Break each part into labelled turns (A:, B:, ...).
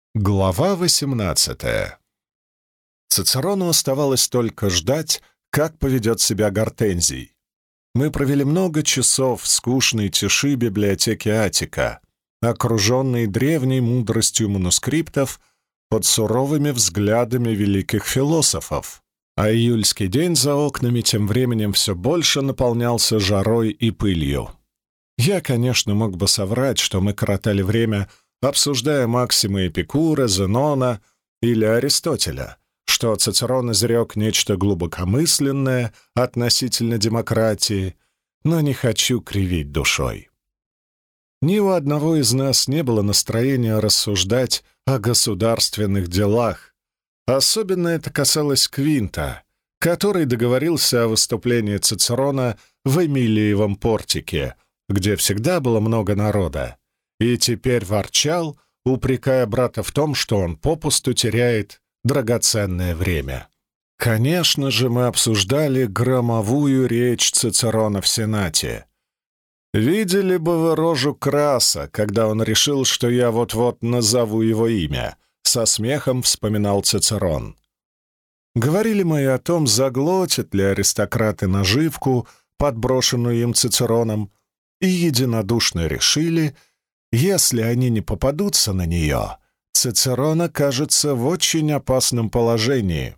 A: Глава 18. Цицерону оставалось только ждать, как поведет себя Гортензий. Мы провели много часов в скучной тиши библиотеки Аттика, окруженной древней мудростью манускриптов под суровыми взглядами великих философов, а июльский день за окнами тем временем все больше наполнялся жарой и пылью. Я, конечно, мог бы соврать, что мы коротали время, обсуждая максимы Эпикура, Зенона или Аристотеля, что Цицерон изрек нечто глубокомысленное относительно демократии, но не хочу кривить душой. Ни у одного из нас не было настроения рассуждать о государственных делах. Особенно это касалось Квинта, который договорился о выступлении Цицерона в Эмилиевом портике, где всегда было много народа, и теперь ворчал, упрекая брата в том, что он попусту теряет драгоценное время. Конечно же, мы обсуждали громовую речь Цицерона в Сенате. Видели бы вы рожу Краса, когда он решил, что я вот-вот назову его имя, со смехом вспоминал Цицерон. Говорили мы и о том, заглотят ли аристократы наживку, подброшенную им Цицероном, и единодушно решили, если они не попадутся на нее, Цицерон окажется в очень опасном положении.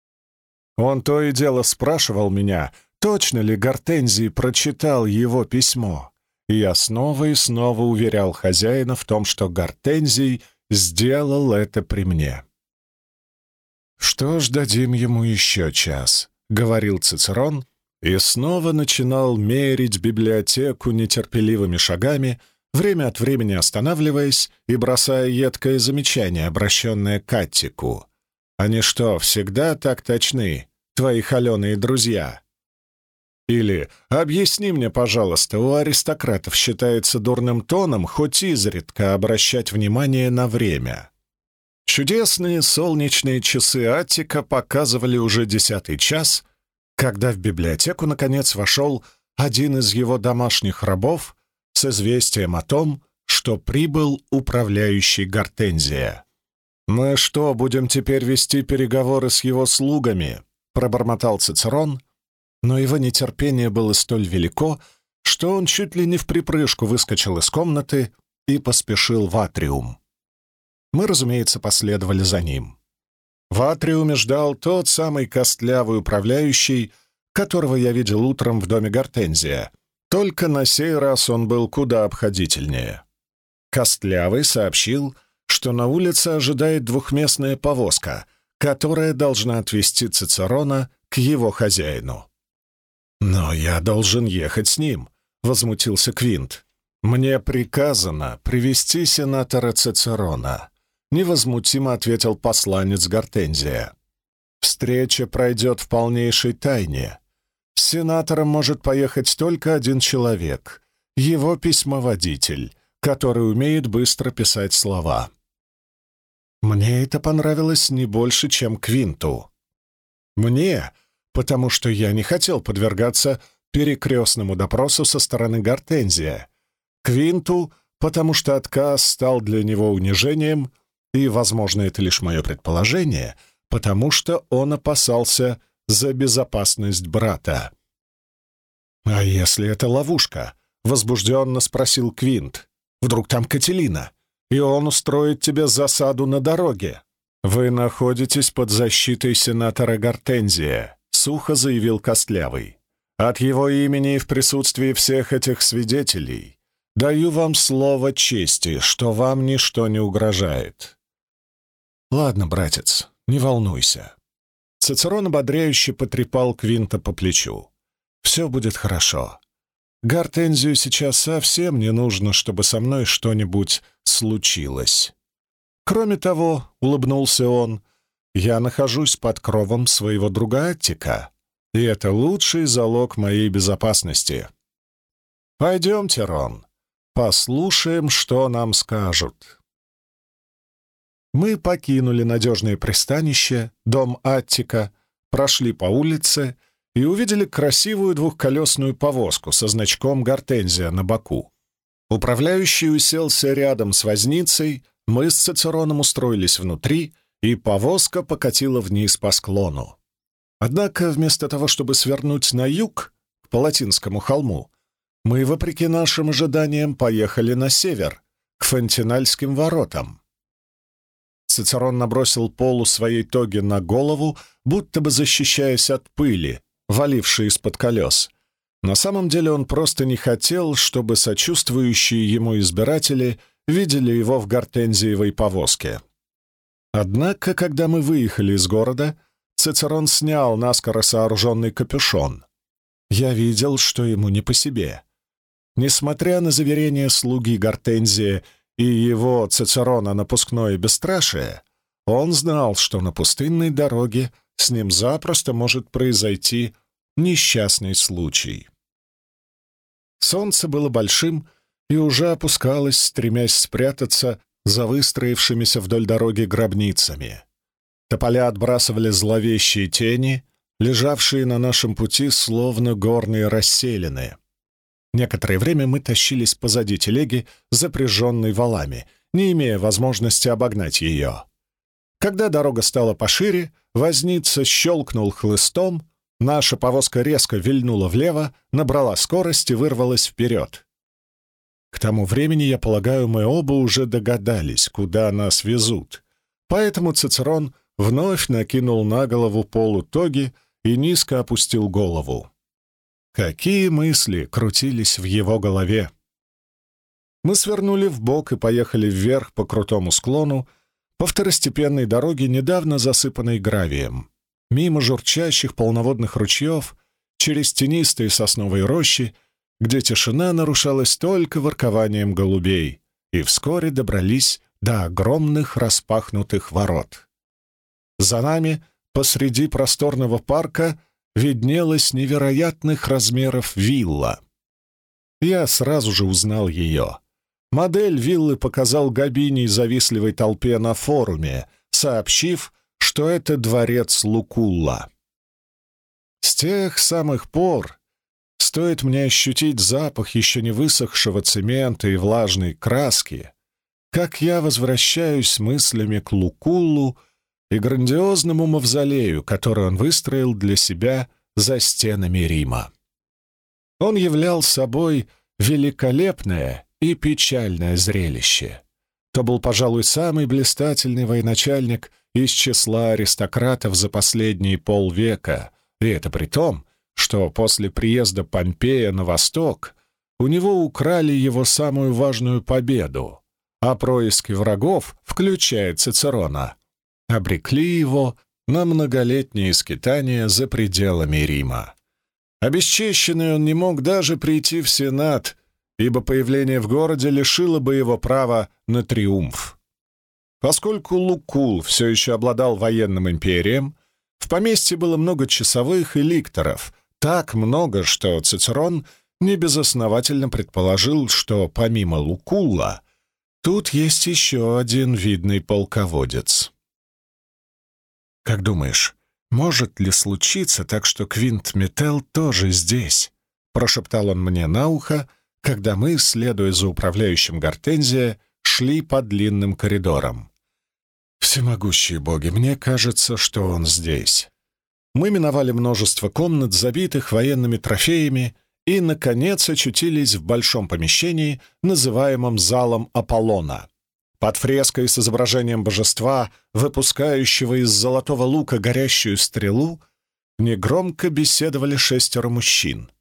A: Он то и дело спрашивал меня, точно ли Гортензий прочитал его письмо, и я снова и снова уверял хозяина в том, что Гортензий сделал это при мне. «Что ж, дадим ему еще час», — говорил Цицерон, и снова начинал мерить библиотеку нетерпеливыми шагами, время от времени останавливаясь и бросая едкое замечание, обращенное к Аттику. «Они что, всегда так точны, твои холеные друзья?» Или «Объясни мне, пожалуйста, у аристократов считается дурным тоном хоть изредка обращать внимание на время». Чудесные солнечные часы Аттика показывали уже 10-й час, когда в библиотеку, наконец, вошел один из его домашних рабов с известием о том, что прибыл управляющий Гортензия. «Мы что, будем теперь вести переговоры с его слугами?» — пробормотал Цицерон, но его нетерпение было столь велико, что он чуть ли не вприпрыжку выскочил из комнаты и поспешил в атриум. Мы, разумеется, последовали за ним. В атриуме ждал тот самый костлявый управляющий, которого я видел утром в доме Гортензия, только на сей раз он был куда обходительнее. Костлявый сообщил, что на улице ожидает двухместная повозка, которая должна отвезти Цицерона к его хозяину. «Но я должен ехать с ним», — возмутился Квинт. «Мне приказано привести сенатора Цицерона», — невозмутимо ответил посланец Гортензия. «Встреча пройдет в полнейшей тайне. С сенатором может поехать только один человек — его письмоводитель, который умеет быстро писать слова». Мне это понравилось не больше, чем Квинту. Мне, потому что я не хотел подвергаться перекрестному допросу со стороны Гортензия. Квинту, потому что отказ стал для него унижением, и, возможно, это лишь мое предположение, потому что он опасался за безопасность брата. «А если это ловушка?» — возбужденно спросил Квинт. «Вдруг там Кателина, и он устроит тебе засаду на дороге?» «Вы находитесь под защитой сенатора Гортензия», — сухо заявил Костлявый. «От его имени и в присутствии всех этих свидетелей даю вам слово чести, что вам ничто не угрожает». «Ладно, братец, не волнуйся». Цицерон ободряюще потрепал Квинта по плечу. «Все будет хорошо. Гортензию сейчас совсем не нужно, чтобы со мной что-нибудь случилось. Кроме того, — улыбнулся он, — я нахожусь под кровом своего друга Аттика, и это лучший залог моей безопасности. Пойдемте, Рон, послушаем, что нам скажут». Мы покинули надежное пристанище, дом Аттика, прошли по улице и увидели красивую двухколесную повозку со значком «Гортензия» на боку. Управляющий уселся рядом с возницей, Мы с Цицероном устроились внутри, и повозка покатила вниз по склону. Однако вместо того, чтобы свернуть на юг, к Палатинскому холму, мы, вопреки нашим ожиданиям, поехали на север, к Фонтинальским воротам. Цицерон набросил полу своей тоги на голову, будто бы защищаясь от пыли, валившей из-под колес. На самом деле он просто не хотел, чтобы сочувствующие ему избиратели видели его в гортензиевой повозке. Однако, когда мы выехали из города, Цицерон снял наскоро сооруженный капюшон. Я видел, что ему не по себе. Несмотря на заверения слуги Гортензия и его, Цицерона, напускное бесстрашие, он знал, что на пустынной дороге с ним запросто может произойти несчастный случай. Солнце было большим и уже опускалось, стремясь спрятаться за выстроившимися вдоль дороги гробницами. Тополя отбрасывали зловещие тени, лежавшие на нашем пути словно горные расселины. Некоторое время мы тащились позади телеги, запряженной валами, не имея возможности обогнать ее. Когда дорога стала пошире, возница щелкнул хлыстом, наша повозка резко вильнула влево, набрала скорость и вырвалась вперед. К тому времени, я полагаю, мы оба уже догадались, куда нас везут, поэтому Цицерон вновь накинул на голову полу тоги и низко опустил голову. Какие мысли крутились в его голове! Мы свернули вбок и поехали вверх по крутому склону, по второстепенной дороге, недавно засыпанной гравием, мимо журчащих полноводных ручьев, через тенистые сосновые рощи, где тишина нарушалась только воркованием голубей, и вскоре добрались до огромных распахнутых ворот. За нами, посреди просторного парка, виднелась невероятных размеров вилла. Я сразу же узнал ее. Модель виллы показал Габиний завистливой толпе на форуме, сообщив, что это дворец Лукулла. С тех самых пор, стоит мне ощутить запах еще не высохшего цемента и влажной краски, как я возвращаюсь мыслями к Лукуллу и грандиозному мавзолею, который он выстроил для себя за стенами Рима. Он являл собой великолепное и печальное зрелище. То был, пожалуй, самый блистательный военачальник из числа аристократов за последние полвека, и это при том, что после приезда Помпея на восток у него украли его самую важную победу, а происки врагов, включая Цицерона, обрекли его на многолетние скитания за пределами Рима. Обесчещенный он не мог даже прийти в Сенат, ибо появление в городе лишило бы его права на триумф. Поскольку Лукул все еще обладал военным империем, в поместье было много часовых и ликторов, так много, что Цицерон небезосновательно предположил, что помимо Лукулла тут есть еще один видный полководец. «Как думаешь, может ли случиться так, что Квинт Метелл тоже здесь?» — прошептал он мне на ухо, когда мы, следуя за управляющим Гортензия, шли по длинным коридорам. «Всемогущие боги, мне кажется, что он здесь». Мы миновали множество комнат, забитых военными трофеями, и, наконец, очутились в большом помещении, называемом залом Аполлона. Под фреской с изображением божества, выпускающего из золотого лука горящую стрелу, негромко беседовали 6 мужчин.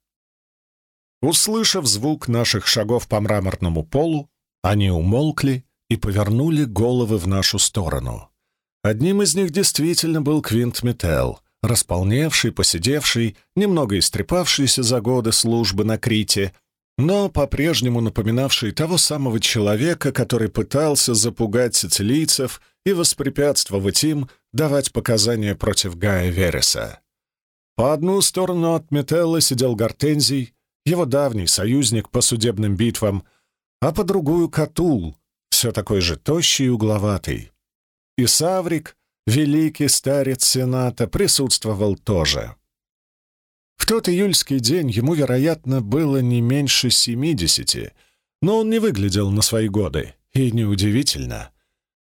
A: Услышав звук наших шагов по мраморному полу, они умолкли и повернули головы в нашу сторону. Одним из них действительно был Квинт Метелл, располневший, поседевший, немного истрепавшийся за годы службы на Крите, но по-прежнему напоминавший того самого человека, который пытался запугать сицилийцев и воспрепятствовать им давать показания против Гая Вереса. По одну сторону от Метелла сидел Гортензий, его давний союзник по судебным битвам, а по другую — Катул, все такой же тощий и угловатый. И Саврик, великий старец Сената, присутствовал тоже. В тот июльский день ему, вероятно, было не меньше 70, но он не выглядел на свои годы, и неудивительно.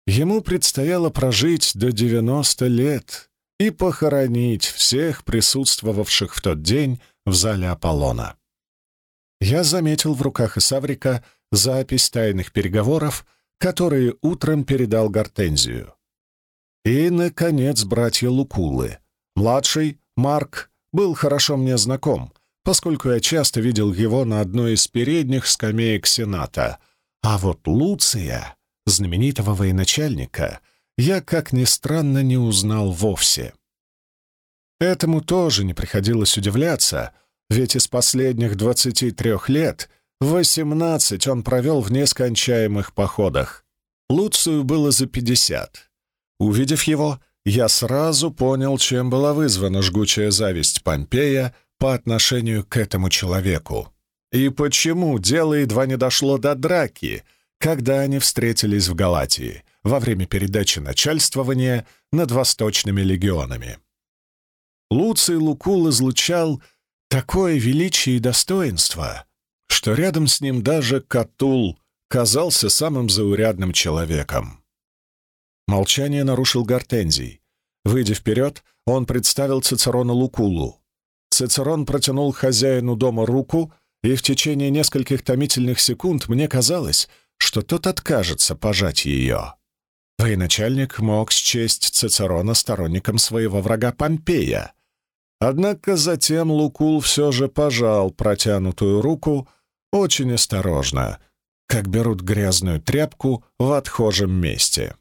A: Ему предстояло прожить до 90 лет и похоронить всех присутствовавших в тот день в зале Аполлона. Я заметил в руках Исаврика запись тайных переговоров, которые утром передал Гортензию. И, наконец, братья Лукуллы. Младший, Марк, был хорошо мне знаком, поскольку я часто видел его на одной из передних скамеек Сената, а вот Луция, знаменитого военачальника, я, как ни странно, не узнал вовсе. Этому тоже не приходилось удивляться, ведь из последних 23 лет 18 он провел в нескончаемых походах. Луцию было за 50. Увидев его, я сразу понял, чем была вызвана жгучая зависть Помпея по отношению к этому человеку. И почему дело едва не дошло до драки, когда они встретились в Галатии во время передачи начальствования над восточными легионами. Луций Лукул излучал такое величие и достоинство, что рядом с ним даже Катул казался самым заурядным человеком. Молчание нарушил Гортензий. Выйдя вперед, он представил Цицерона Лукуллу. Цицерон протянул хозяину дома руку, и в течение нескольких томительных секунд мне казалось, что тот откажется пожать ее. Военачальник мог счесть Цицерона сторонником своего врага Помпея. Однако затем Лукул все же пожал протянутую руку очень осторожно, как берут грязную тряпку в отхожем месте.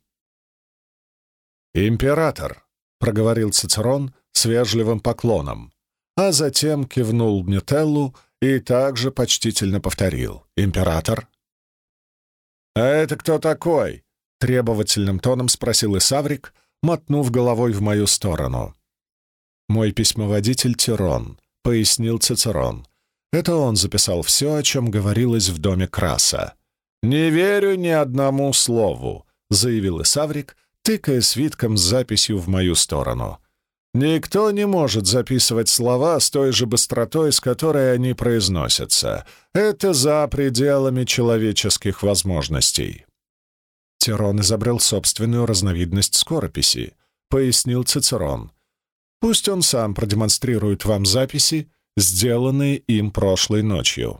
A: «Император», — проговорил Цицерон с вежливым поклоном, а затем кивнул Метеллу и также почтительно повторил: «Император». «А это кто такой?» — требовательным тоном спросил Исаврик, мотнув головой в мою сторону. «Мой письмоводитель Тирон», — пояснил Цицерон. Это он записал все, о чем говорилось в доме Краса. «Не верю ни одному слову», — заявил Исаврик, тыкая свитком с записью в мою сторону. «Никто не может записывать слова с той же быстротой, с которой они произносятся. Это за пределами человеческих возможностей». Тирон изобрел собственную разновидность скорописи, пояснил Цицерон. «Пусть он сам продемонстрирует вам записи, сделанные им прошлой ночью».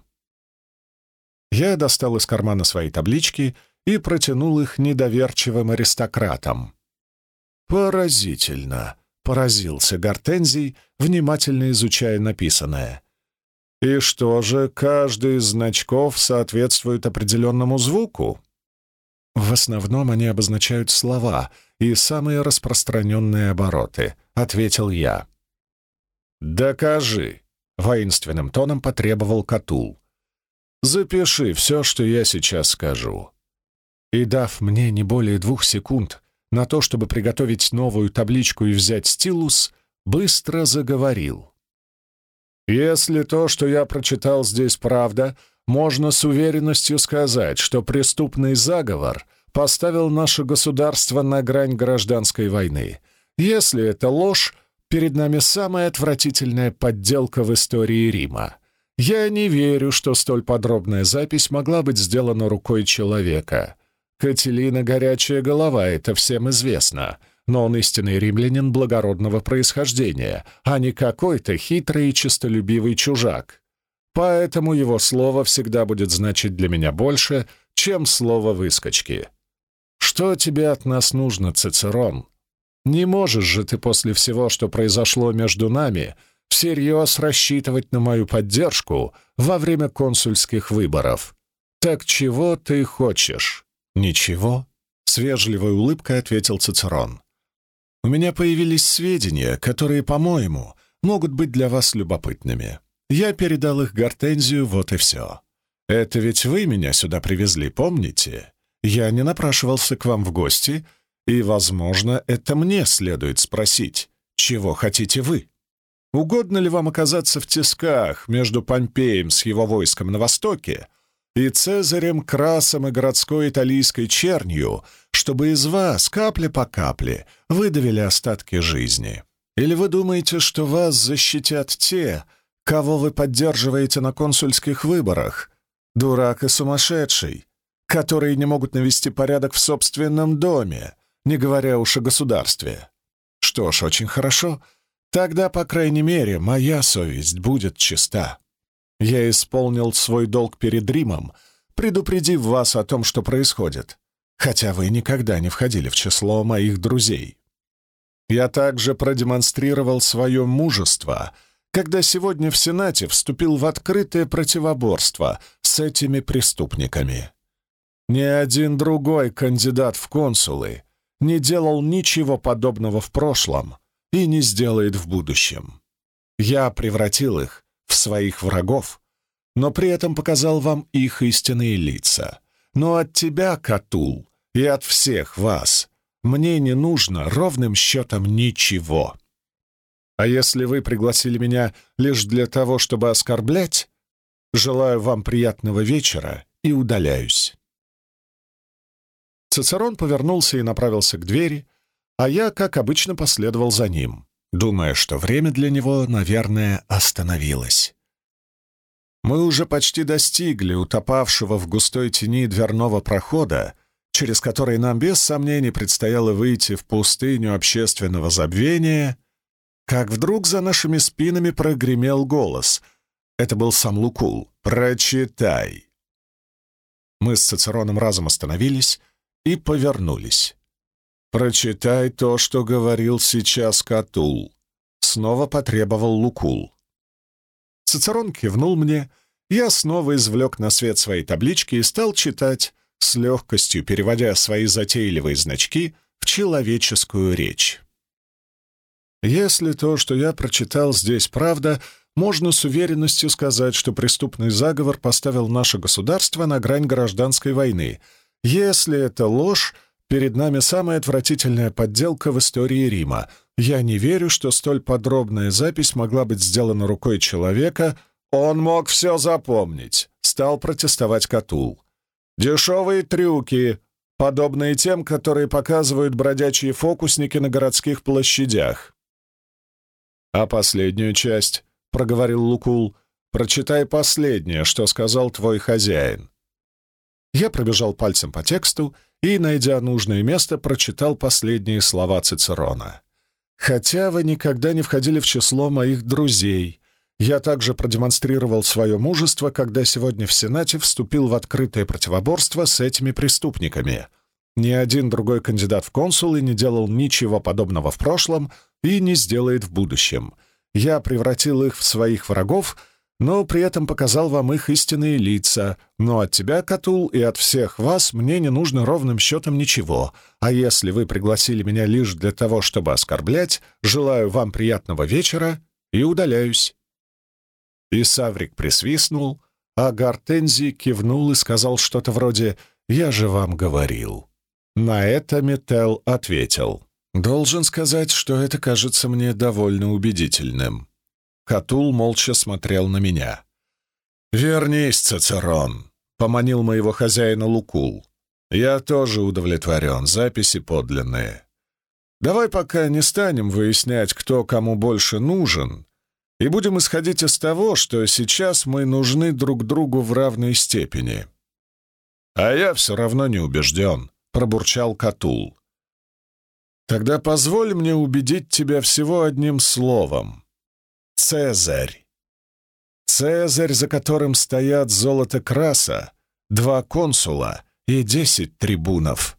A: Я достал из кармана свои таблички и протянул их недоверчивым аристократам. «Поразительно!» — поразился Гортензий, внимательно изучая написанное. «И что же, каждый из значков соответствует определенному звуку?» «В основном они обозначают слова и самые распространенные обороты», — ответил я. «Докажи!» — воинственным тоном потребовал Катул. «Запиши все, что я сейчас скажу». И, дав мне не более 2 секунд на то, чтобы приготовить новую табличку и взять стилус, быстро заговорил. «Если то, что я прочитал здесь, правда, можно с уверенностью сказать, что преступный заговор поставил наше государство на грань гражданской войны. Если это ложь, перед нами самая отвратительная подделка в истории Рима. Я не верю, что столь подробная запись могла быть сделана рукой человека. Катилина — горячая голова, это всем известно, но он истинный римлянин благородного происхождения, а не какой-то хитрый и честолюбивый чужак. Поэтому его слово всегда будет значить для меня больше, чем слово выскочки. Что тебе от нас нужно, Цицерон? Не можешь же ты после всего, что произошло между нами, всерьез рассчитывать на мою поддержку во время консульских выборов. Так чего ты хочешь?» «Ничего», — с вежливой улыбкой ответил Цицерон. «У меня появились сведения, которые, по-моему, могут быть для вас любопытными. Я передал их Гортензию, вот и все. Это ведь вы меня сюда привезли, помните? Я не напрашивался к вам в гости, и, возможно, это мне следует спросить, чего хотите вы? Угодно ли вам оказаться в тисках между Помпеем с его войском на востоке и Цезарем, Красом и городской италийской чернью, чтобы из вас капля по капле выдавили остатки жизни? Или вы думаете, что вас защитят те, кого вы поддерживаете на консульских выборах? Дурак и сумасшедший! которые не могут навести порядок в собственном доме, не говоря уж о государстве. Что ж, очень хорошо. Тогда, по крайней мере, моя совесть будет чиста. Я исполнил свой долг перед Римом, предупредив вас о том, что происходит, хотя вы никогда не входили в число моих друзей. Я также продемонстрировал свое мужество, когда сегодня в Сенате вступил в открытое противоборство с этими преступниками. Ни один другой кандидат в консулы не делал ничего подобного в прошлом и не сделает в будущем. Я превратил их в своих врагов, но при этом показал вам их истинные лица. Но от тебя, Катул, и от всех вас мне не нужно ровным счетом ничего. А если вы пригласили меня лишь для того, чтобы оскорблять, желаю вам приятного вечера и удаляюсь». Цицерон повернулся и направился к двери, а я, как обычно, последовал за ним, думая, что время для него, наверное, остановилось. Мы уже почти достигли утопавшего в густой тени дверного прохода, через который нам без сомнений предстояло выйти в пустыню общественного забвения, как вдруг за нашими спинами прогремел голос. Это был сам Лукул. «Прочитай!» Мы с Цицероном разом остановились и повернулись. «Прочитай то, что говорил сейчас Катул», — снова потребовал Лукул. Цицерон кивнул мне, я снова извлек на свет свои таблички и стал читать, с легкостью переводя свои затейливые значки в человеческую речь. Если то, что я прочитал здесь, правда, можно с уверенностью сказать, что преступный заговор поставил наше государство на грань гражданской войны. Если это ложь, перед нами самая отвратительная подделка в истории Рима. Я не верю, что столь подробная запись могла быть сделана рукой человека. Он мог все запомнить, стал протестовать Катул. Дешевые трюки, подобные тем, которые показывают бродячие фокусники на городских площадях. «А последнюю часть», — проговорил Лукул, — «прочитай последнее, что сказал твой хозяин». Я пробежал пальцем по тексту и, найдя нужное место, прочитал последние слова Цицерона. «Хотя вы никогда не входили в число моих друзей, я также продемонстрировал свое мужество, когда сегодня в Сенате вступил в открытое противоборство с этими преступниками. Ни один другой кандидат в консулы не делал ничего подобного в прошлом и не сделает в будущем. Я превратил их в своих врагов, но при этом показал вам их истинные лица. Но от тебя, Катул, и от всех вас мне не нужно ровным счетом ничего. А если вы пригласили меня лишь для того, чтобы оскорблять, желаю вам приятного вечера и удаляюсь». И Саврик присвистнул, а Гортензий кивнул и сказал что-то вроде «Я же вам говорил». На это Метел ответил: «Должен сказать, что это кажется мне довольно убедительным». Катул молча смотрел на меня. «Вернись, Цицерон», — поманил моего хозяина Лукул. «Я тоже удовлетворен, записи подлинные. Давай пока не станем выяснять, кто кому больше нужен, и будем исходить из того, что сейчас мы нужны друг другу в равной степени». «А я все равно не убежден», — пробурчал Катул. «Тогда позволь мне убедить тебя всего одним словом. Цезарь. Цезарь, за которым стоят золото Краса, 2 консула и 10 трибунов».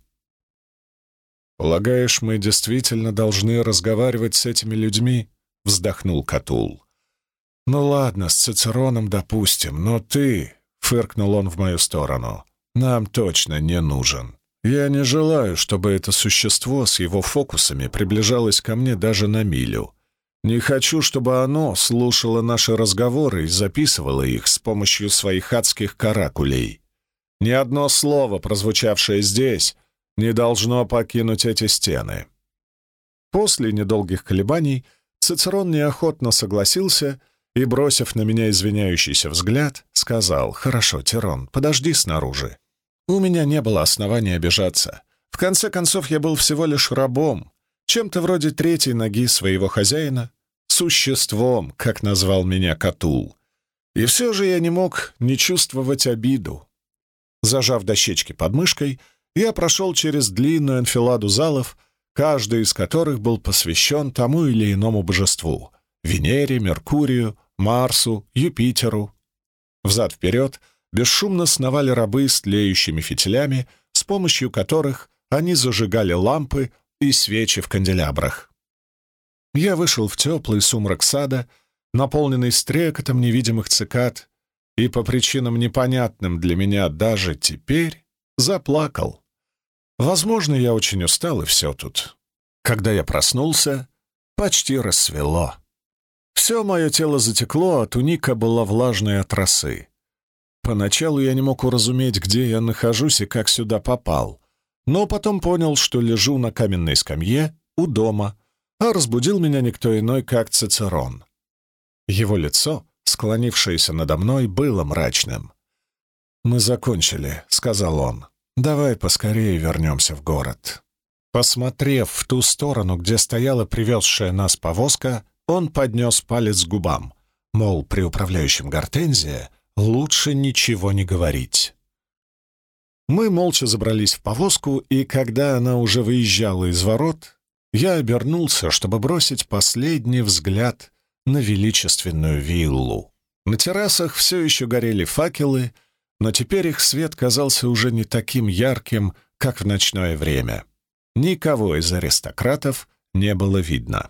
A: «Полагаешь, мы действительно должны разговаривать с этими людьми?» — вздохнул Катул. «Ну ладно, с Цицероном допустим, но ты...» — фыркнул он в мою сторону. «Нам точно не нужен. Я не желаю, чтобы это существо с его фокусами приближалось ко мне даже на милю. Не хочу, чтобы оно слушало наши разговоры и записывало их с помощью своих адских каракулей. Ни одно слово, прозвучавшее здесь, не должно покинуть эти стены». После недолгих колебаний Цицерон неохотно согласился и, бросив на меня извиняющийся взгляд, сказал: «Хорошо, Тирон, подожди снаружи. У меня не было основания обижаться. В конце концов, я был всего лишь рабом, чем-то вроде третьей ноги своего хозяина, существом, как назвал меня Катул. И все же я не мог не чувствовать обиду. Зажав дощечки под мышкой, я прошел через длинную анфиладу залов, каждый из которых был посвящен тому или иному божеству — Венере, Меркурию, Марсу, Юпитеру. Взад-вперед бесшумно сновали рабы с тлеющими фитилями, с помощью которых они зажигали лампы и свечи в канделябрах. Я вышел в теплый сумрак сада, наполненный стрекотом невидимых цикад, и по причинам непонятным для меня даже теперь заплакал. Возможно, я очень устал, и все тут. Когда я проснулся, почти рассвело. Все мое тело затекло, а туника была влажной от росы. Поначалу я не мог уразуметь, где я нахожусь и как сюда попал, но потом понял, что лежу на каменной скамье у дома, а разбудил меня никто иной, как Цицерон. Его лицо, склонившееся надо мной, было мрачным. «Мы закончили», — сказал он. «Давай поскорее вернемся в город». Посмотрев в ту сторону, где стояла привезшая нас повозка, он поднес палец к губам, мол, при управляющем Гортензия лучше ничего не говорить. Мы молча забрались в повозку, и когда она уже выезжала из ворот, я обернулся, чтобы бросить последний взгляд на величественную виллу. На террасах все еще горели факелы, но теперь их свет казался уже не таким ярким, как в ночное время. Никого из аристократов не было видно.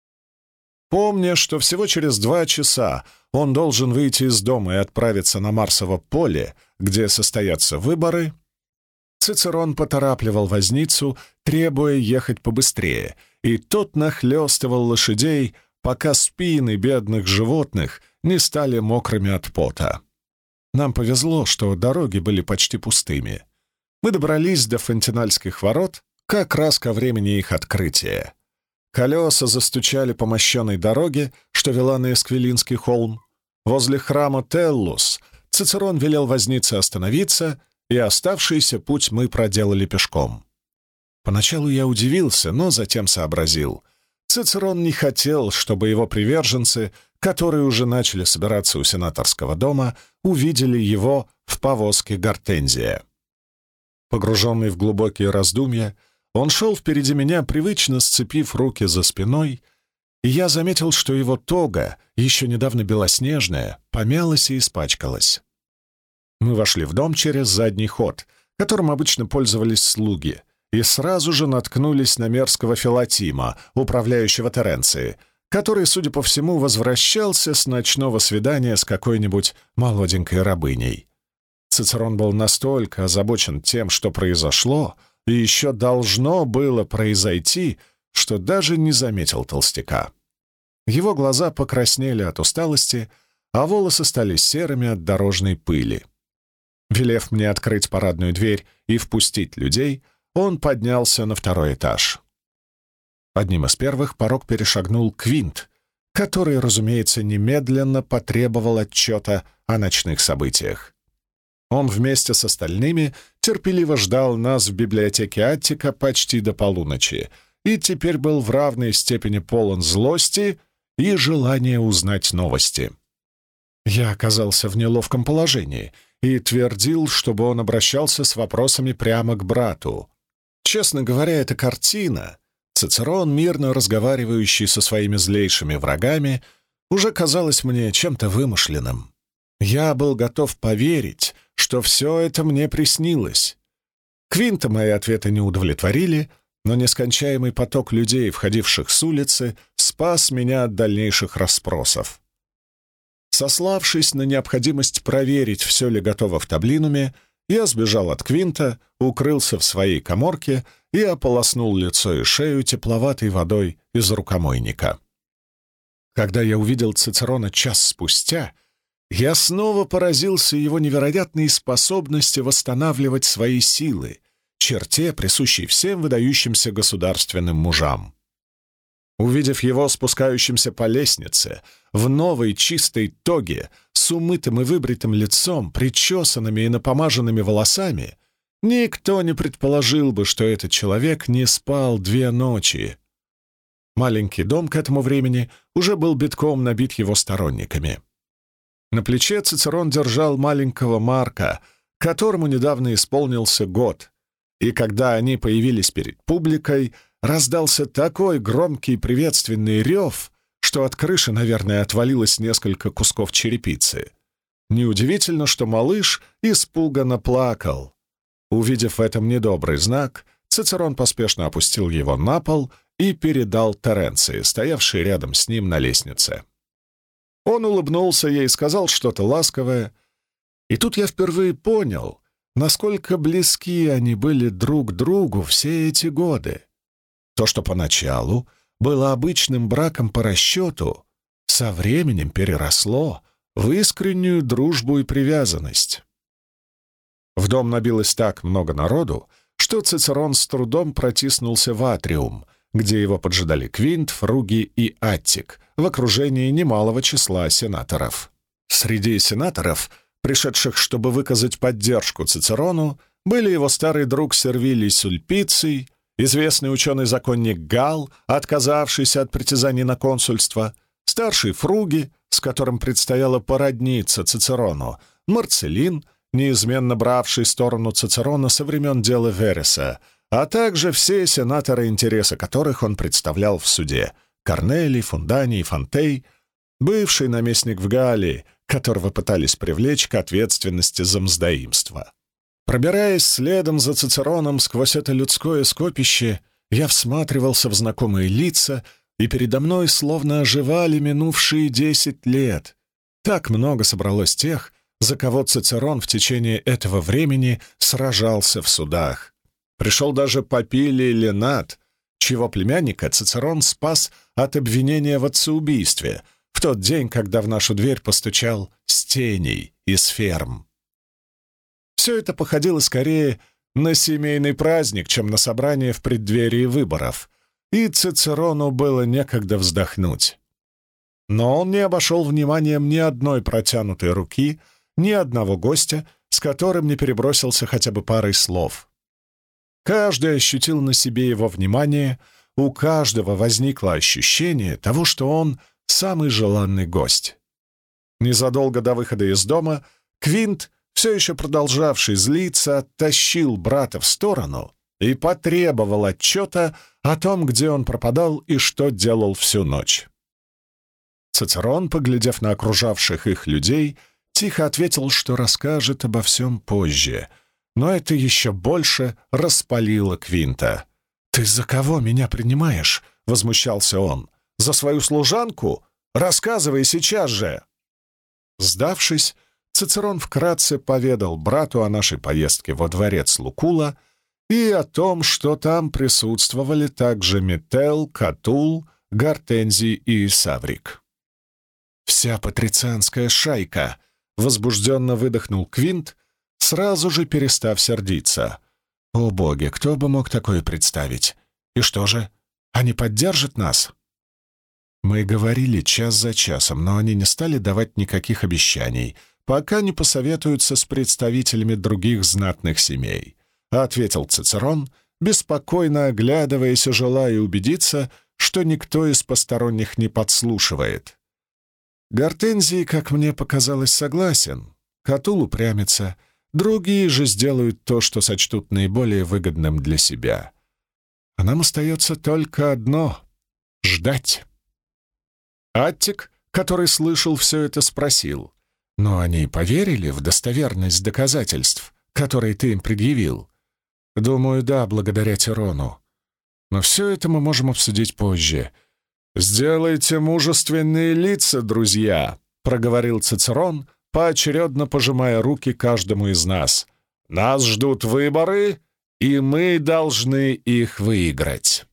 A: Помня, что всего через 2 часа он должен выйти из дома и отправиться на Марсово поле, где состоятся выборы, Цицерон поторапливал возницу, требуя ехать побыстрее, и тот нахлёстывал лошадей, пока спины бедных животных не стали мокрыми от пота. Нам повезло, что дороги были почти пустыми. Мы добрались до Фонтенальских ворот как раз ко времени их открытия. Колеса застучали по мощенной дороге, что вела на Эсквилинский холм. Возле храма Теллус Цицерон велел вознице остановиться, и оставшийся путь мы проделали пешком. Поначалу я удивился, но затем сообразил. Цицерон не хотел, чтобы его приверженцы, которые уже начали собираться у сенаторского дома, увидели его в повозке Гортензия. Погруженный в глубокие раздумья, он шел впереди меня, привычно сцепив руки за спиной, и я заметил, что его тога, еще недавно белоснежная, помялась и испачкалась. Мы вошли в дом через задний ход, которым обычно пользовались слуги, и сразу же наткнулись на мерзкого Филатима, управляющего Теренции, который, судя по всему, возвращался с ночного свидания с какой-нибудь молоденькой рабыней. Цицерон был настолько озабочен тем, что произошло, и еще должно было произойти, что даже не заметил толстяка. Его глаза покраснели от усталости, а волосы стали серыми от дорожной пыли. Велев мне открыть парадную дверь и впустить людей, он поднялся на 2-й этаж. Одним из первых порог перешагнул Квинт, который, разумеется, немедленно потребовал отчета о ночных событиях. Он вместе с остальными терпеливо ждал нас в библиотеке Аттика почти до полуночи и теперь был в равной степени полон злости и желания узнать новости. Я оказался в неловком положении и твердил, чтобы он обращался с вопросами прямо к брату. Честно говоря, эта картина, Цицерон, мирно разговаривающий со своими злейшими врагами, уже казалась мне чем-то вымышленным. Я был готов поверить, что все это мне приснилось. Квинта мои ответы не удовлетворили, но нескончаемый поток людей, входивших с улицы, спас меня от дальнейших расспросов. Сославшись на необходимость проверить, все ли готово в таблинуме, я сбежал от Квинта, укрылся в своей каморке и ополоснул лицо и шею тепловатой водой из рукомойника. Когда я увидел Цицерона час спустя, я снова поразился его невероятной способности восстанавливать свои силы, черте, присущей всем выдающимся государственным мужам. Увидев его спускающимся по лестнице, в новой чистой тоге, с умытым и выбритым лицом, причесанными и напомаженными волосами, никто не предположил бы, что этот человек не спал 2 ночи. Маленький дом к этому времени уже был битком набит его сторонниками. На плече Цицерон держал маленького Марка, которому недавно исполнился год, и когда они появились перед публикой, раздался такой громкий приветственный рев, что от крыши, наверное, отвалилось несколько кусков черепицы. Неудивительно, что малыш испуганно плакал. Увидев в этом недобрый знак, Цицерон поспешно опустил его на пол и передал Теренции, стоявшей рядом с ним на лестнице. Он улыбнулся ей и сказал что-то ласковое, и тут я впервые понял, насколько близки они были друг другу все эти годы. То, что поначалу было обычным браком по расчету, со временем переросло в искреннюю дружбу и привязанность. В дом набилось так много народу, что Цицерон с трудом протиснулся в атриум, где его поджидали Квинт, Фругий и Аттик в окружении немалого числа сенаторов. Среди сенаторов, пришедших, чтобы выказать поддержку Цицерону, были его старый друг Сервилий Сульпиций, известный ученый-законник Гал, отказавшийся от притязаний на консульство, старший Фругий, с которым предстояло породниться Цицерону, Марцелин, неизменно бравший сторону Цицерона со времен дела Вереса, а также все сенаторы, интересы которых он представлял в суде — Корнелий, Фунданий, Фонтей, бывший наместник в Галлии, которого пытались привлечь к ответственности за мздоимство. Пробираясь следом за Цицероном сквозь это людское скопище, я всматривался в знакомые лица, и передо мной словно оживали минувшие 10 лет. Так много собралось тех, за кого Цицерон в течение этого времени сражался в судах. Пришел даже Попилий Ленат, чьего племянника Цицерон спас от обвинения в отцеубийстве в тот день, когда в нашу дверь постучал Стений из Ферм. Все это походило скорее на семейный праздник, чем на собрание в преддверии выборов, и Цицерону было некогда вздохнуть. Но он не обошел вниманием ни одной протянутой руки, ни одного гостя, с которым не перебросился хотя бы парой слов. Каждый ощутил на себе его внимание, у каждого возникло ощущение того, что он самый желанный гость. Незадолго до выхода из дома Квинт, все еще продолжавший злиться, оттащил брата в сторону и потребовал отчета о том, где он пропадал и что делал всю ночь. Цицерон, поглядев на окружавших их людей, тихо ответил, что расскажет обо всем позже, но это еще больше распалило Квинта. «Ты за кого меня принимаешь?» — возмущался он. «За свою служанку? Рассказывай сейчас же!» Сдавшись, Цицерон вкратце поведал брату о нашей поездке во дворец Лукула и о том, что там присутствовали также Метел, Катул, Гортензий и Саврик. «Вся патрицианская шайка!» — возбужденно выдохнул Квинт, сразу же перестав сердиться. «О боги, кто бы мог такое представить? И что же, они поддержат нас?» Мы говорили час за часом, но они не стали давать никаких обещаний, пока не посоветуются с представителями других знатных семей, — ответил Цицерон, беспокойно оглядываясь и желая убедиться, что никто из посторонних не подслушивает. Гортензий, как мне показалось, согласен. Катул упрямится, другие же сделают то, что сочтут наиболее выгодным для себя. А нам остается только одно — ждать. Аттик, который слышал все это, спросил: «Но они поверили в достоверность доказательств, которые ты им предъявил?» «Думаю, да, благодаря Тирону. Но все это мы можем обсудить позже». «Сделайте мужественные лица, друзья», — проговорил Цицерон, поочередно пожимая руки каждому из нас. «Нас ждут выборы, и мы должны их выиграть».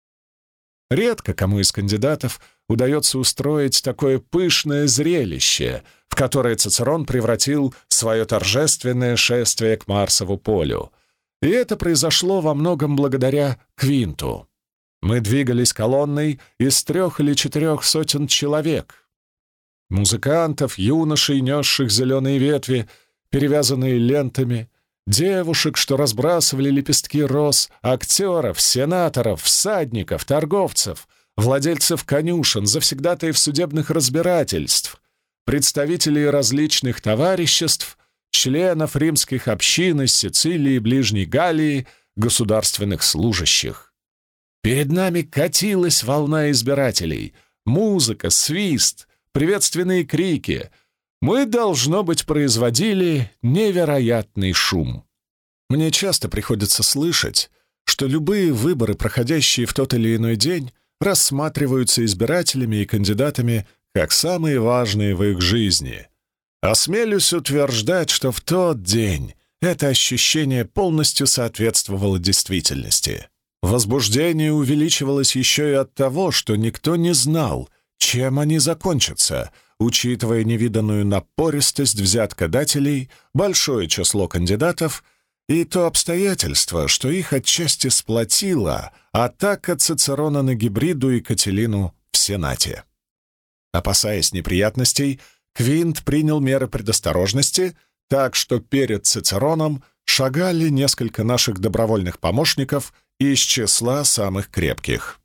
A: Редко кому из кандидатов удается устроить такое пышное зрелище, в которое Цицерон превратил свое торжественное шествие к Марсову полю. И это произошло во многом благодаря Квинту. Мы двигались колонной из 3 или 4 сотен человек. Музыкантов, юношей, несших зеленые ветви, перевязанные лентами, девушек, что разбрасывали лепестки роз, актеров, сенаторов, всадников, торговцев, владельцев конюшен, завсегдатаев судебных разбирательств, представителей различных товариществ, членов римских общин из Сицилии и Ближней Галлии, государственных служащих. Перед нами катилась волна избирателей. Музыка, свист, приветственные крики. Мы, должно быть, производили невероятный шум. Мне часто приходится слышать, что любые выборы, проходящие в тот или иной день, рассматриваются избирателями и кандидатами как самые важные в их жизни. Осмелюсь утверждать, что в тот день это ощущение полностью соответствовало действительности. Возбуждение увеличивалось еще и от того, что никто не знал, чем они закончатся, учитывая невиданную напористость взяткодателей, большое число кандидатов и то обстоятельство, что их отчасти сплотила атака Цицерона на Гибриду и Кателину в Сенате. Опасаясь неприятностей, Квинт принял меры предосторожности, так что перед Цицероном шагали несколько наших добровольных помощников из числа самых крепких.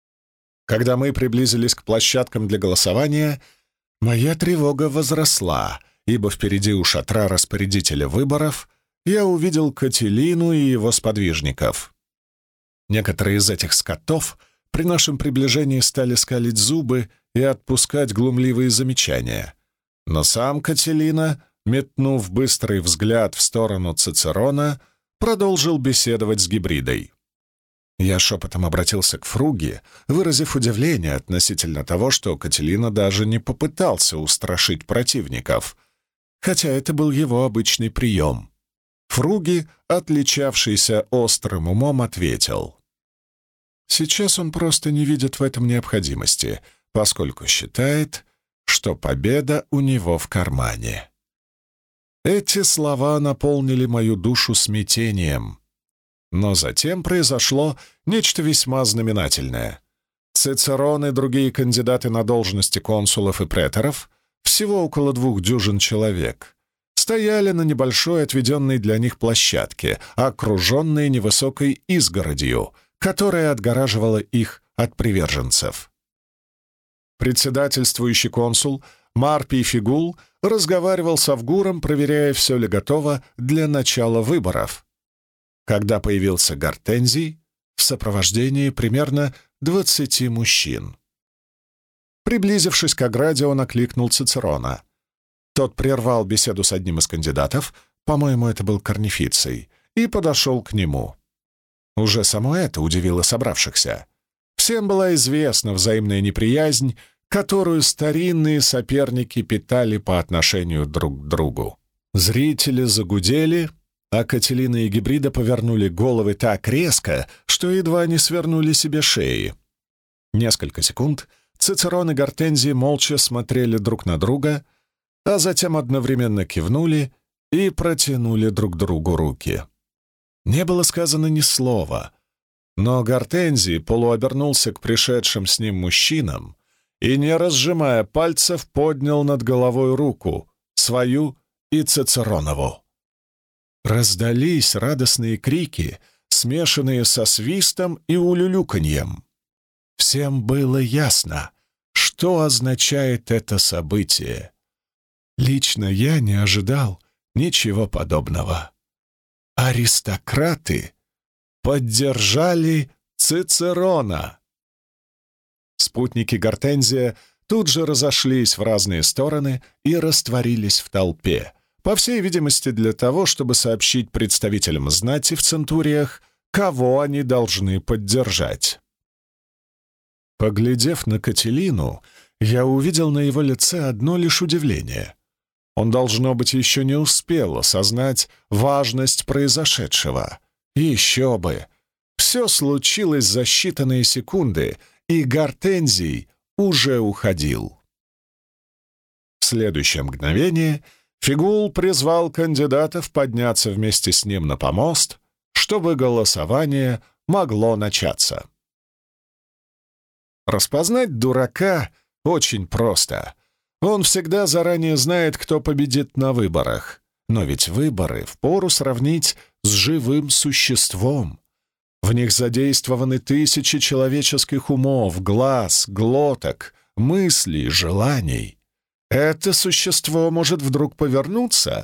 A: Когда мы приблизились к площадкам для голосования, моя тревога возросла, ибо впереди у шатра распорядителя выборов я увидел Кателину и его сподвижников. Некоторые из этих скотов при нашем приближении стали скалить зубы и отпускать глумливые замечания. Но сам Кателина, метнув быстрый взгляд в сторону Цицерона, продолжил беседовать с Гибридой. Я шепотом обратился к Фруге, выразив удивление относительно того, что Кателина даже не попытался устрашить противников, хотя это был его обычный прием. Фруги, отличавшийся острым умом, ответил: «Сейчас он просто не видит в этом необходимости, поскольку считает, что победа у него в кармане». Эти слова наполнили мою душу смятением. Но затем произошло нечто весьма знаменательное. Цицерон и другие кандидаты на должности консулов и преторов, всего около 2 дюжин человек, стояли на небольшой отведенной для них площадке, окруженной невысокой изгородью, которая отгораживала их от приверженцев. Председательствующий консул Марпий Фигул разговаривал с Авгуром, проверяя, все ли готово для начала выборов, когда появился Гортензий в сопровождении примерно 20 мужчин. Приблизившись к ограде, он окликнул Цицерона. Тот прервал беседу с одним из кандидатов, по-моему, это был Корнифиций, и подошел к нему. Уже само это удивило собравшихся. Всем была известна взаимная неприязнь, которую старинные соперники питали по отношению друг к другу. Зрители загудели, а Кателина и Гибрида повернули головы так резко, что едва не свернули себе шеи. Несколько секунд Цицерон и Гортензий молча смотрели друг на друга, а затем одновременно кивнули и протянули друг другу руки. Не было сказано ни слова, но Гортензий полуобернулся к пришедшим с ним мужчинам и, не разжимая пальцев, поднял над головой руку, свою и Цицеронову. Раздались радостные крики, смешанные со свистом и улюлюканьем. Всем было ясно, что означает это событие. Лично я не ожидал ничего подобного. Аристократы поддержали Цицерона. Спутники Гортензия тут же разошлись в разные стороны и растворились в толпе, по всей видимости, для того, чтобы сообщить представителям знати в центуриях, кого они должны поддержать. Поглядев на Кателину, я увидел на его лице одно лишь удивление. Он, должно быть, еще не успел осознать важность произошедшего. Еще бы! Все случилось за считанные секунды, и Гортензий уже уходил. В следующее мгновение Фигул призвал кандидатов подняться вместе с ним на помост, чтобы голосование могло начаться. Распознать дурака очень просто. Он всегда заранее знает, кто победит на выборах. Но ведь выборы впору сравнить с живым существом. В них задействованы тысячи человеческих умов, глаз, глоток, мыслей, желаний. Это существо может вдруг повернуться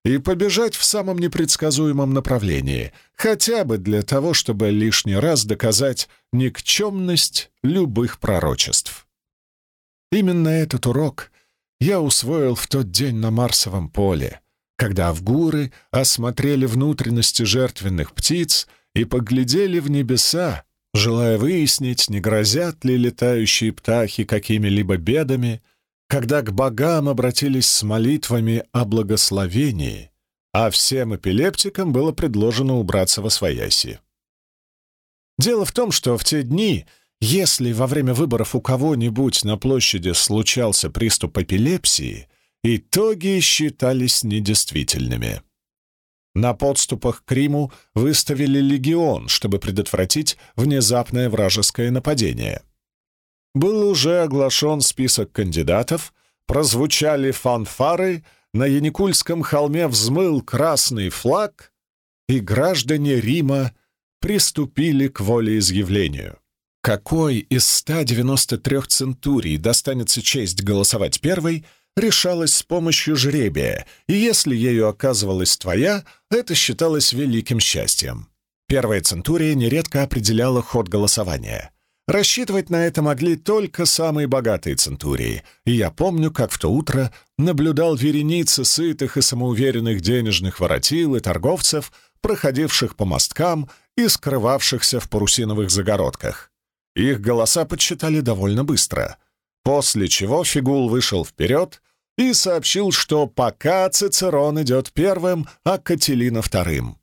A: и побежать в самом непредсказуемом направлении, хотя бы для того, чтобы лишний раз доказать никчемность любых пророчеств. Именно этот урок я усвоил в тот день на Марсовом поле, когда авгуры осмотрели внутренности жертвенных птиц и поглядели в небеса, желая выяснить, не грозят ли летающие птахи какими-либо бедами, когда к богам обратились с молитвами о благословении, а всем эпилептикам было предложено убраться восвояси. Дело в том, что в те дни, если во время выборов у кого-нибудь на площади случался приступ эпилепсии, итоги считались недействительными. На подступах к Риму выставили легион, чтобы предотвратить внезапное вражеское нападение. Был уже оглашен список кандидатов, прозвучали фанфары, на Яникульском холме взмыл красный флаг, и граждане Рима приступили к волеизъявлению. Какой из 193 центурий достанется честь голосовать первой, решалось с помощью жребия, и если ею оказывалась твоя, это считалось великим счастьем. Первая центурия нередко определяла ход голосования. Рассчитывать на это могли только самые богатые центурии, и я помню, как в то утро наблюдал вереницы сытых и самоуверенных денежных воротил и торговцев, проходивших по мосткам и скрывавшихся в парусиновых загородках. Их голоса подсчитали довольно быстро, после чего Фигул вышел вперед и сообщил, что пока Цицерон идет первым, а Катилина вторым.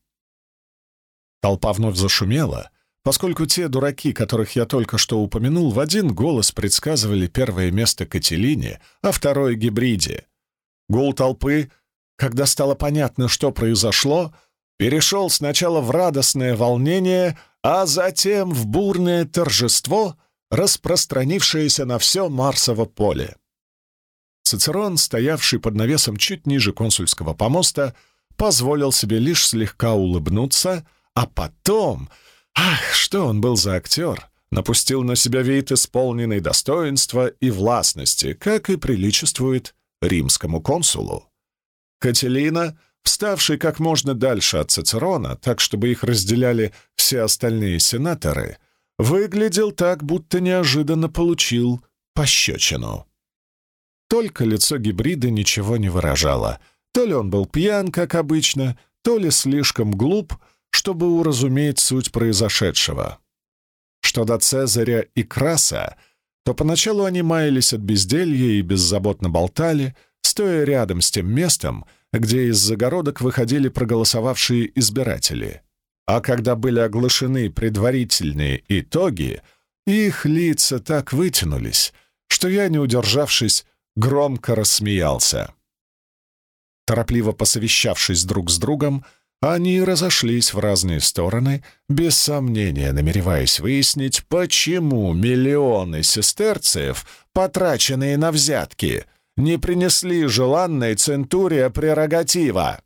A: Толпа вновь зашумела, поскольку те дураки, которых я только что упомянул, в один голос предсказывали первое место Катилине, а второе — Гибриде. Гул толпы, когда стало понятно, что произошло, перешел сначала в радостное волнение, а затем в бурное торжество, распространившееся на все Марсово поле. Цицерон, стоявший под навесом чуть ниже консульского помоста, позволил себе лишь слегка улыбнуться, а потом... Ах, что он был за актер! Напустил на себя вид исполненный достоинства и властности, как и приличествует римскому консулу. Катилина, вставший как можно дальше от Цицерона, так, чтобы их разделяли все остальные сенаторы, выглядел так, будто неожиданно получил пощечину. Только лицо Гибрида ничего не выражало. То ли он был пьян, как обычно, то ли слишком глуп, чтобы уразуметь суть произошедшего. Что до Цезаря и Краса, то поначалу они маялись от безделья и беззаботно болтали, стоя рядом с тем местом, где из загородок выходили проголосовавшие избиратели. А когда были оглашены предварительные итоги, их лица так вытянулись, что я, не удержавшись, громко рассмеялся. Торопливо посовещавшись друг с другом, они разошлись в разные стороны, без сомнения намереваясь выяснить, почему миллионы сестерциев, потраченные на взятки, не принесли желанной центурия прерогатива.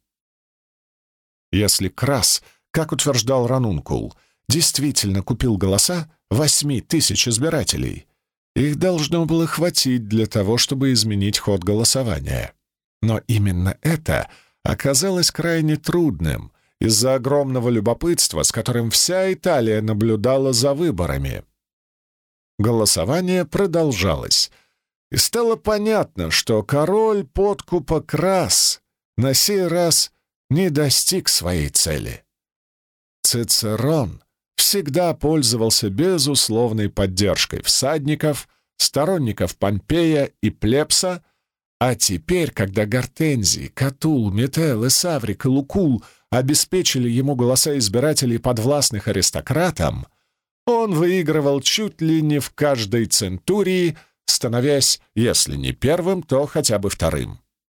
A: Если Крас, как утверждал Ранункул, действительно купил голоса 8000 избирателей, их должно было хватить для того, чтобы изменить ход голосования. Но именно это оказалось крайне трудным из-за огромного любопытства, с которым вся Италия наблюдала за выборами. Голосование продолжалось, и стало понятно, что король подкупа Крас на сей раз не достиг своей цели. Цицерон всегда пользовался безусловной поддержкой всадников, сторонников Помпея и Плебса, а теперь, когда Гортензий, Катул, Метел, Саврик и Лукул обеспечили ему голоса избирателей, подвластных аристократам, он выигрывал чуть ли не в каждой центурии, становясь, если не первым, то хотя бы вторым.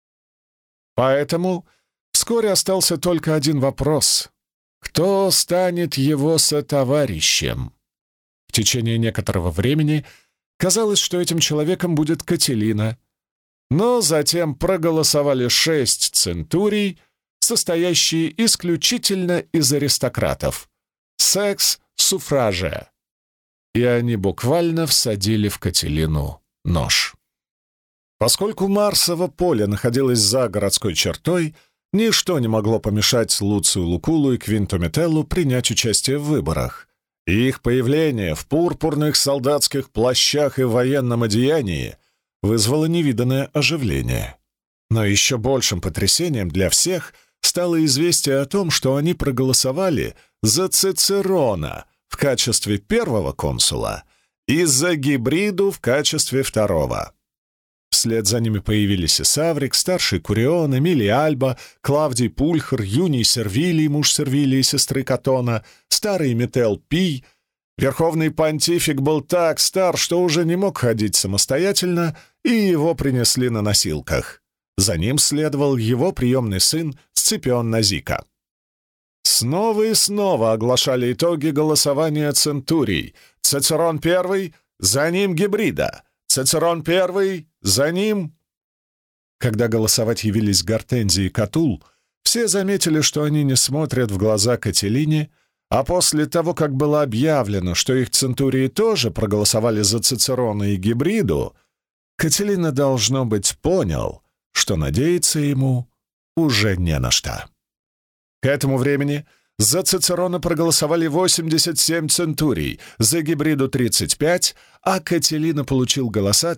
A: Поэтому вскоре остался только один вопрос: кто станет его сотоварищем? В течение некоторого времени казалось, что этим человеком будет Катилина, но затем проголосовали 6 центурий, состоящие исключительно из аристократов, секс-суфраже, и они буквально всадили в Катилину нож. Поскольку Марсово поле находилось за городской чертой, Ничто не могло помешать Луцию Лукулу и Квинту Метеллу принять участие в выборах, и их появление в пурпурных солдатских плащах и военном одеянии вызвало невиданное оживление. Но еще большим потрясением для всех стало известие о том, что они проголосовали за Цицерона в качестве первого консула и за Гибриду в качестве второго. Вслед за ними появились и Саврик, старший Курион, Эмилий Альба, Клавдий Пульхр, Юний Сервилий, муж Сервилии, сестры Катона, старый Метел Пий. Верховный понтифик был так стар, что уже не мог ходить самостоятельно, и его принесли на носилках. За ним следовал его приемный сын Сципион Назика. Снова и снова оглашали итоги голосования центурий. Цицерон первый, за ним Гибрида. Цицерон первый, за ним... Когда голосовать явились Гортензий и Катул, все заметили, что они не смотрят в глаза Кателине, а после того, как было объявлено, что их центурии тоже проголосовали за Цицерона и Гибриду, Кателина, должно быть, понял, что надеяться ему уже не на что. К этому времени за Цицерона проголосовали 87 центурий, за Гибриду 35, а Кателина получил голоса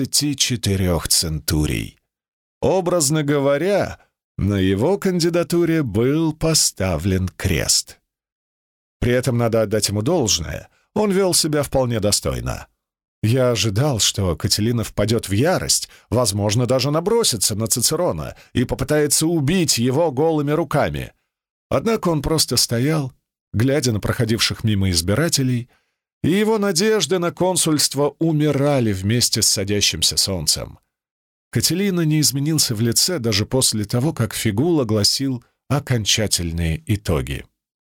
A: 34 центурий. Образно говоря, на его кандидатуре был поставлен крест. При этом надо отдать ему должное, он вел себя вполне достойно. Я ожидал, что Кателина впадет в ярость, возможно, даже набросится на Цицерона и попытается убить его голыми руками. Однако он просто стоял, глядя на проходивших мимо избирателей, и его надежды на консульство умирали вместе с садящимся солнцем. Кателина не изменился в лице даже после того, как Фигул огласил окончательные итоги.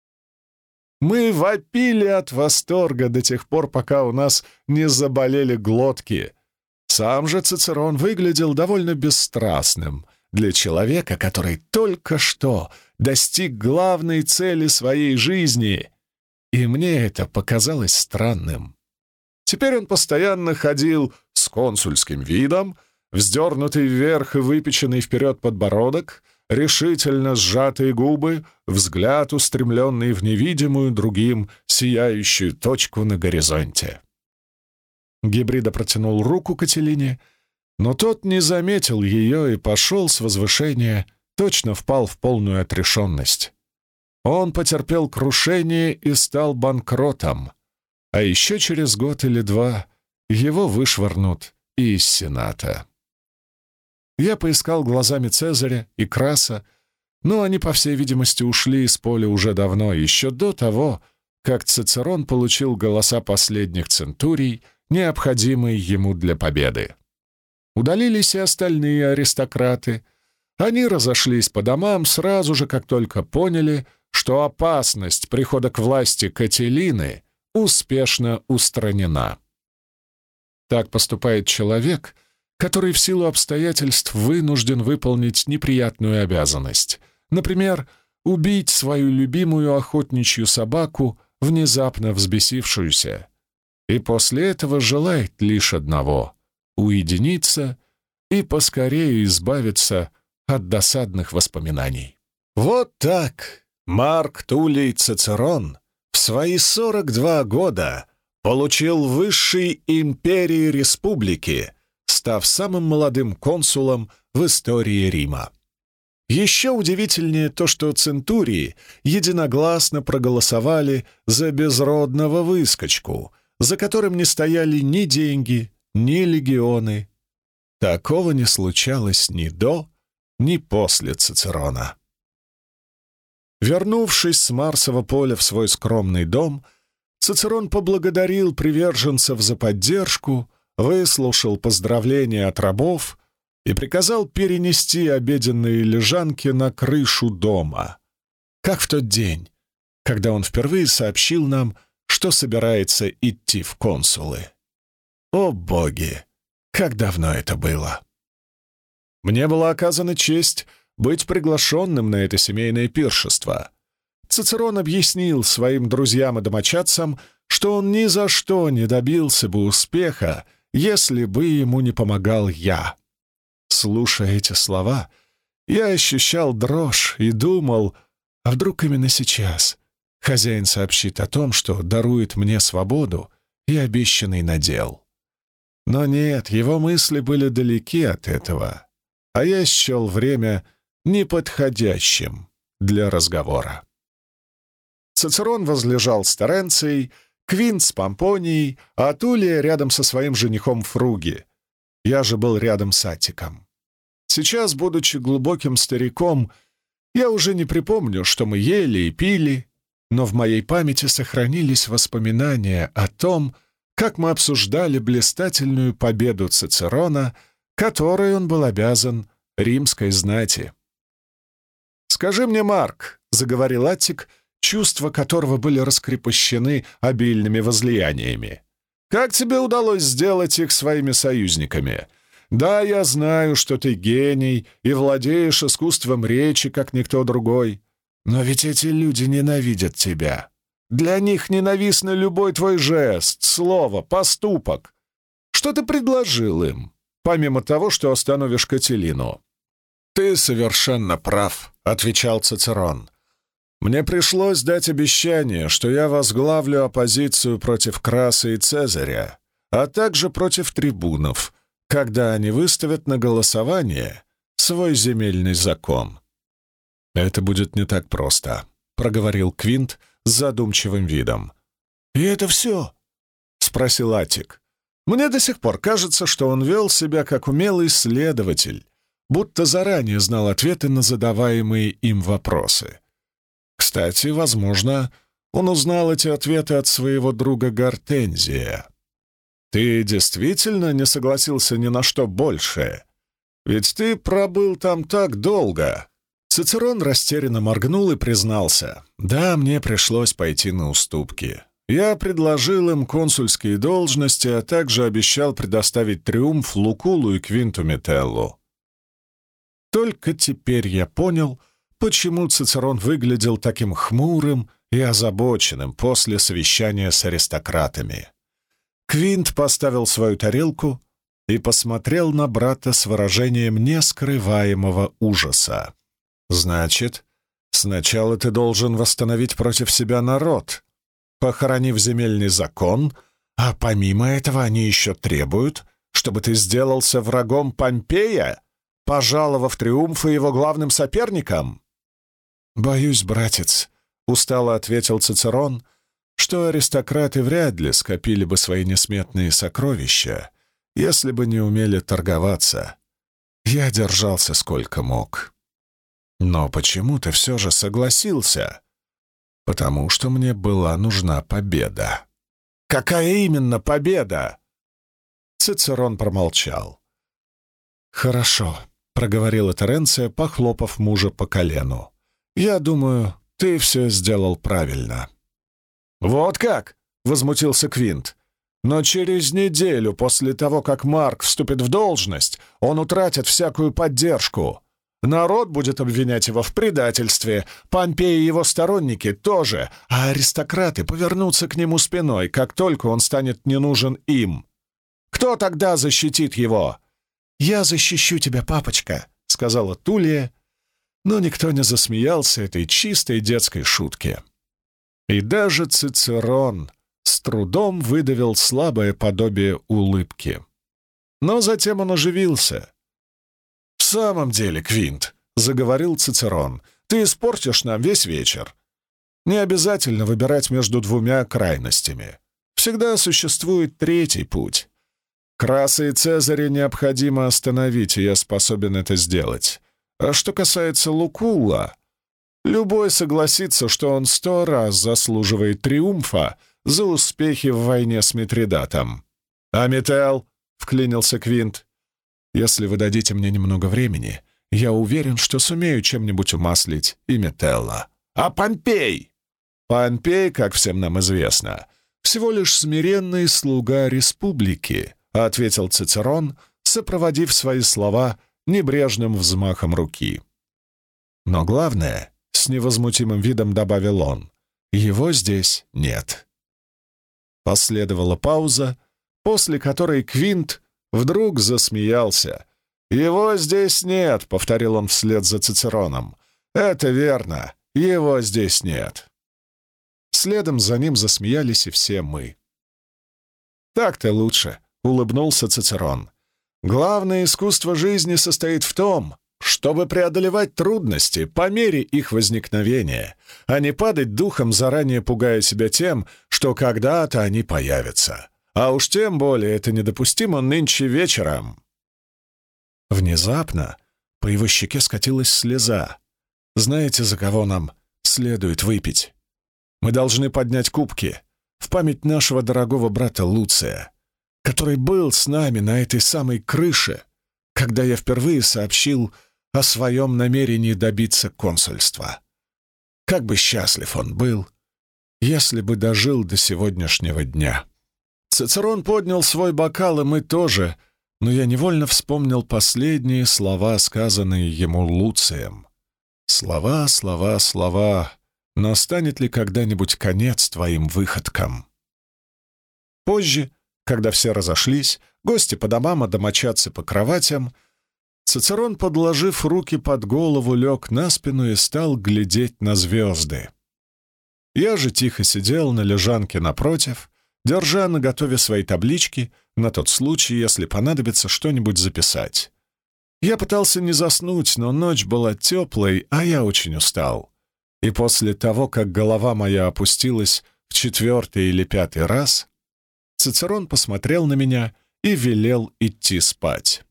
A: Мы вопили от восторга до тех пор, пока у нас не заболели глотки. Сам же Цицерон выглядел довольно бесстрастным для человека, который только что достиг главной цели своей жизни, и мне это показалось странным. Теперь он постоянно ходил с консульским видом, вздернутый вверх и выпеченный вперед подбородок, решительно сжатые губы, взгляд, устремленный в невидимую другим сияющую точку на горизонте. Гибрида протянул руку Кателине, но тот не заметил ее и пошел с возвышения, точно впал в полную отрешенность. Он потерпел крушение и стал банкротом, а еще через год или два его вышвырнут и из Сената. Я поискал глазами Цезаря и Краса, но они, по всей видимости, ушли из поля уже давно, еще до того, как Цицерон получил голоса последних центурий, необходимые ему для победы. Удалились и остальные аристократы. Они разошлись по домам сразу же, как только поняли, что опасность прихода к власти Кателины успешно устранена. Так поступает человек, который в силу обстоятельств вынужден выполнить неприятную обязанность. Например, убить свою любимую охотничью собаку, внезапно взбесившуюся. И после этого желает лишь одного — уединиться и поскорее избавиться от досадных воспоминаний. Вот так Марк Туллий Цицерон в свои 42 года получил высший империи республики, став самым молодым консулом в истории Рима. Еще удивительнее то, что центурии единогласно проголосовали за безродного выскочку, за которым не стояли ни деньги, ни легионы. Такого не случалось ни до, ни после Цицерона. Вернувшись с Марсового поля в свой скромный дом, Цицерон поблагодарил приверженцев за поддержку, выслушал поздравления от рабов и приказал перенести обеденные лежанки на крышу дома, как в тот день, когда он впервые сообщил нам, что собирается идти в консулы. О боги, как давно это было! Мне была оказана честь быть приглашенным на это семейное пиршество. Цицерон объяснил своим друзьям и домочадцам, что он ни за что не добился бы успеха, если бы ему не помогал я. Слушая эти слова, Я ощущал дрожь и думал, а вдруг именно сейчас хозяин сообщит о том, что дарует мне свободу и обещанный надел. Но нет, его мысли были далеки от этого, а я счел время неподходящим для разговора. Цицерон возлежал с Теренцией, Квинт с Помпонией, а Тулия рядом со своим женихом Фруги. Я же был рядом с Аттиком. Сейчас, будучи глубоким стариком, я уже не припомню, что мы ели и пили, но в моей памяти сохранились воспоминания о том, как мы обсуждали блистательную победу Цицерона, которой он был обязан римской знати. «Скажи мне, Марк», — заговорил Аттик, чувства которого были раскрепощены обильными возлияниями, «как тебе удалось сделать их своими союзниками? Да, я знаю, что ты гений и владеешь искусством речи, как никто другой, но ведь эти люди ненавидят тебя. Для них ненавистны любой твой жест, слово, поступок. Что ты предложил им, помимо того, что остановишь Кателину?» «Ты совершенно прав», — отвечал Цицерон. «Мне пришлось дать обещание, что я возглавлю оппозицию против Краса и Цезаря, а также против трибунов, когда они выставят на голосование свой земельный закон». «Это будет не так просто», — проговорил Квинт с задумчивым видом. «И это все?» — спросил Аттик. «Мне до сих пор кажется, что он вел себя как умелый следователь, будто заранее знал ответы на задаваемые им вопросы. Кстати, возможно, он узнал эти ответы от своего друга Гортензия. Ты действительно не согласился ни на что большее? Ведь ты пробыл там так долго». Цицерон растерянно моргнул и признался: «Да, мне пришлось пойти на уступки. Я предложил им консульские должности, а также обещал предоставить триумф Лукулу и Квинту Метеллу». Только теперь я понял, почему Цицерон выглядел таким хмурым и озабоченным после совещания с аристократами. Квинт поставил свою тарелку и посмотрел на брата с выражением нескрываемого ужаса. «Значит, сначала ты должен восстановить против себя народ, похоронив земельный закон, а помимо этого они еще требуют, чтобы ты сделался врагом Помпея, пожаловав триумфы его главным соперникам?» «Боюсь, братец», — устало ответил Цицерон, «что аристократы вряд ли скопили бы свои несметные сокровища, если бы не умели торговаться. Я держался сколько мог». «Но почему ты все же согласился?» «Потому что мне была нужна победа». «Какая именно победа?» Цицерон промолчал. «Хорошо», — проговорила Теренция, похлопав мужа по колену. «Я думаю, ты все сделал правильно». «Вот как?» — возмутился Квинт. «Но через неделю после того, как Марк вступит в должность, он утратит всякую поддержку. Народ будет обвинять его в предательстве, Помпей и его сторонники тоже, а аристократы повернутся к нему спиной, как только он станет не нужен им. Кто тогда защитит его?» «Я защищу тебя, папочка», — сказала Тулия, но никто не засмеялся этой чистой детской шутке. И даже Цицерон с трудом выдавил слабое подобие улыбки. Но затем он оживился. «В самом деле, Квинт», — заговорил Цицерон, — «ты испортишь нам весь вечер. Не обязательно выбирать между двумя крайностями. Всегда существует третий путь. Краса и Цезаря необходимо остановить, и я способен это сделать. А что касается Лукула, любой согласится, что он 100 раз заслуживает триумфа за успехи в войне с Митридатом». «А Метелл?» — вклинился Квинт. «Если вы дадите мне немного времени, я уверен, что сумею чем-нибудь умаслить и Метелла». «А Помпей?» «Помпей, как всем нам известно, всего лишь смиренный слуга республики», — ответил Цицерон, сопроводив свои слова небрежным взмахом руки. «Но главное, — с невозмутимым видом добавил он, — его здесь нет». Последовала пауза, после которой Квинт вдруг засмеялся «Его здесь нет», — повторил он вслед за Цицероном. «Это верно, его здесь нет». Следом за ним засмеялись и все мы. «Так-то лучше», — улыбнулся Цицерон. «Главное искусство жизни состоит в том, чтобы преодолевать трудности по мере их возникновения, а не падать духом, заранее пугая себя тем, что когда-то они появятся. А уж тем более это недопустимо нынче вечером». Внезапно по его щеке скатилась слеза. «Знаете, за кого нам следует выпить? Мы должны поднять кубки в память нашего дорогого брата Луция, который был с нами на этой самой крыше, когда я впервые сообщил о своем намерении добиться консульства. Как бы счастлив он был, если бы дожил до сегодняшнего дня». Цицерон поднял свой бокал, и мы тоже, но я невольно вспомнил последние слова, сказанные ему Луцием. «Слова, слова, слова. Настанет ли когда-нибудь конец твоим выходкам?» Позже, когда все разошлись, гости по домам, а домочадцы по кроватям, Цицерон, подложив руки под голову, лег на спину и стал глядеть на звезды. Я же тихо сидел на лежанке напротив, держа наготове свои таблички на тот случай, если понадобится что-нибудь записать. Я пытался не заснуть, но ночь была теплой, а я очень устал. И после того, как голова моя опустилась в 4-й или 5-й раз, Цицерон посмотрел на меня и велел идти спать.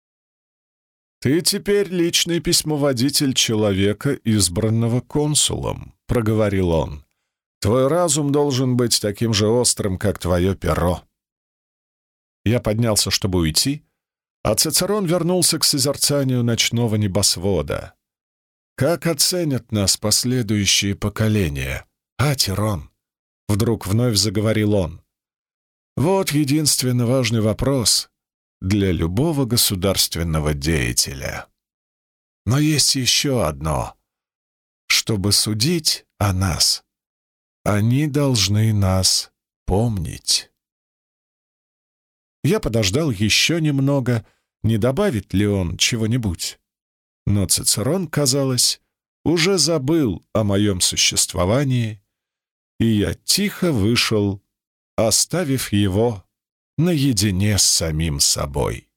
A: «Ты теперь личный письмоводитель человека, избранного консулом», — проговорил он. «Твой разум должен быть таким же острым, как твое перо». Я поднялся, чтобы уйти, а Цицерон вернулся к созерцанию ночного небосвода. «Как оценят нас последующие поколения, а, Тирон?» — вдруг вновь заговорил он. «Вот единственно важный вопрос для любого государственного деятеля. Но есть еще одно. Чтобы судить о нас, они должны нас помнить». Я подождал еще немного, не добавит ли он чего-нибудь. Но Цицерон, казалось, уже забыл о моем существовании, и я тихо вышел, оставив его наедине с самим собой.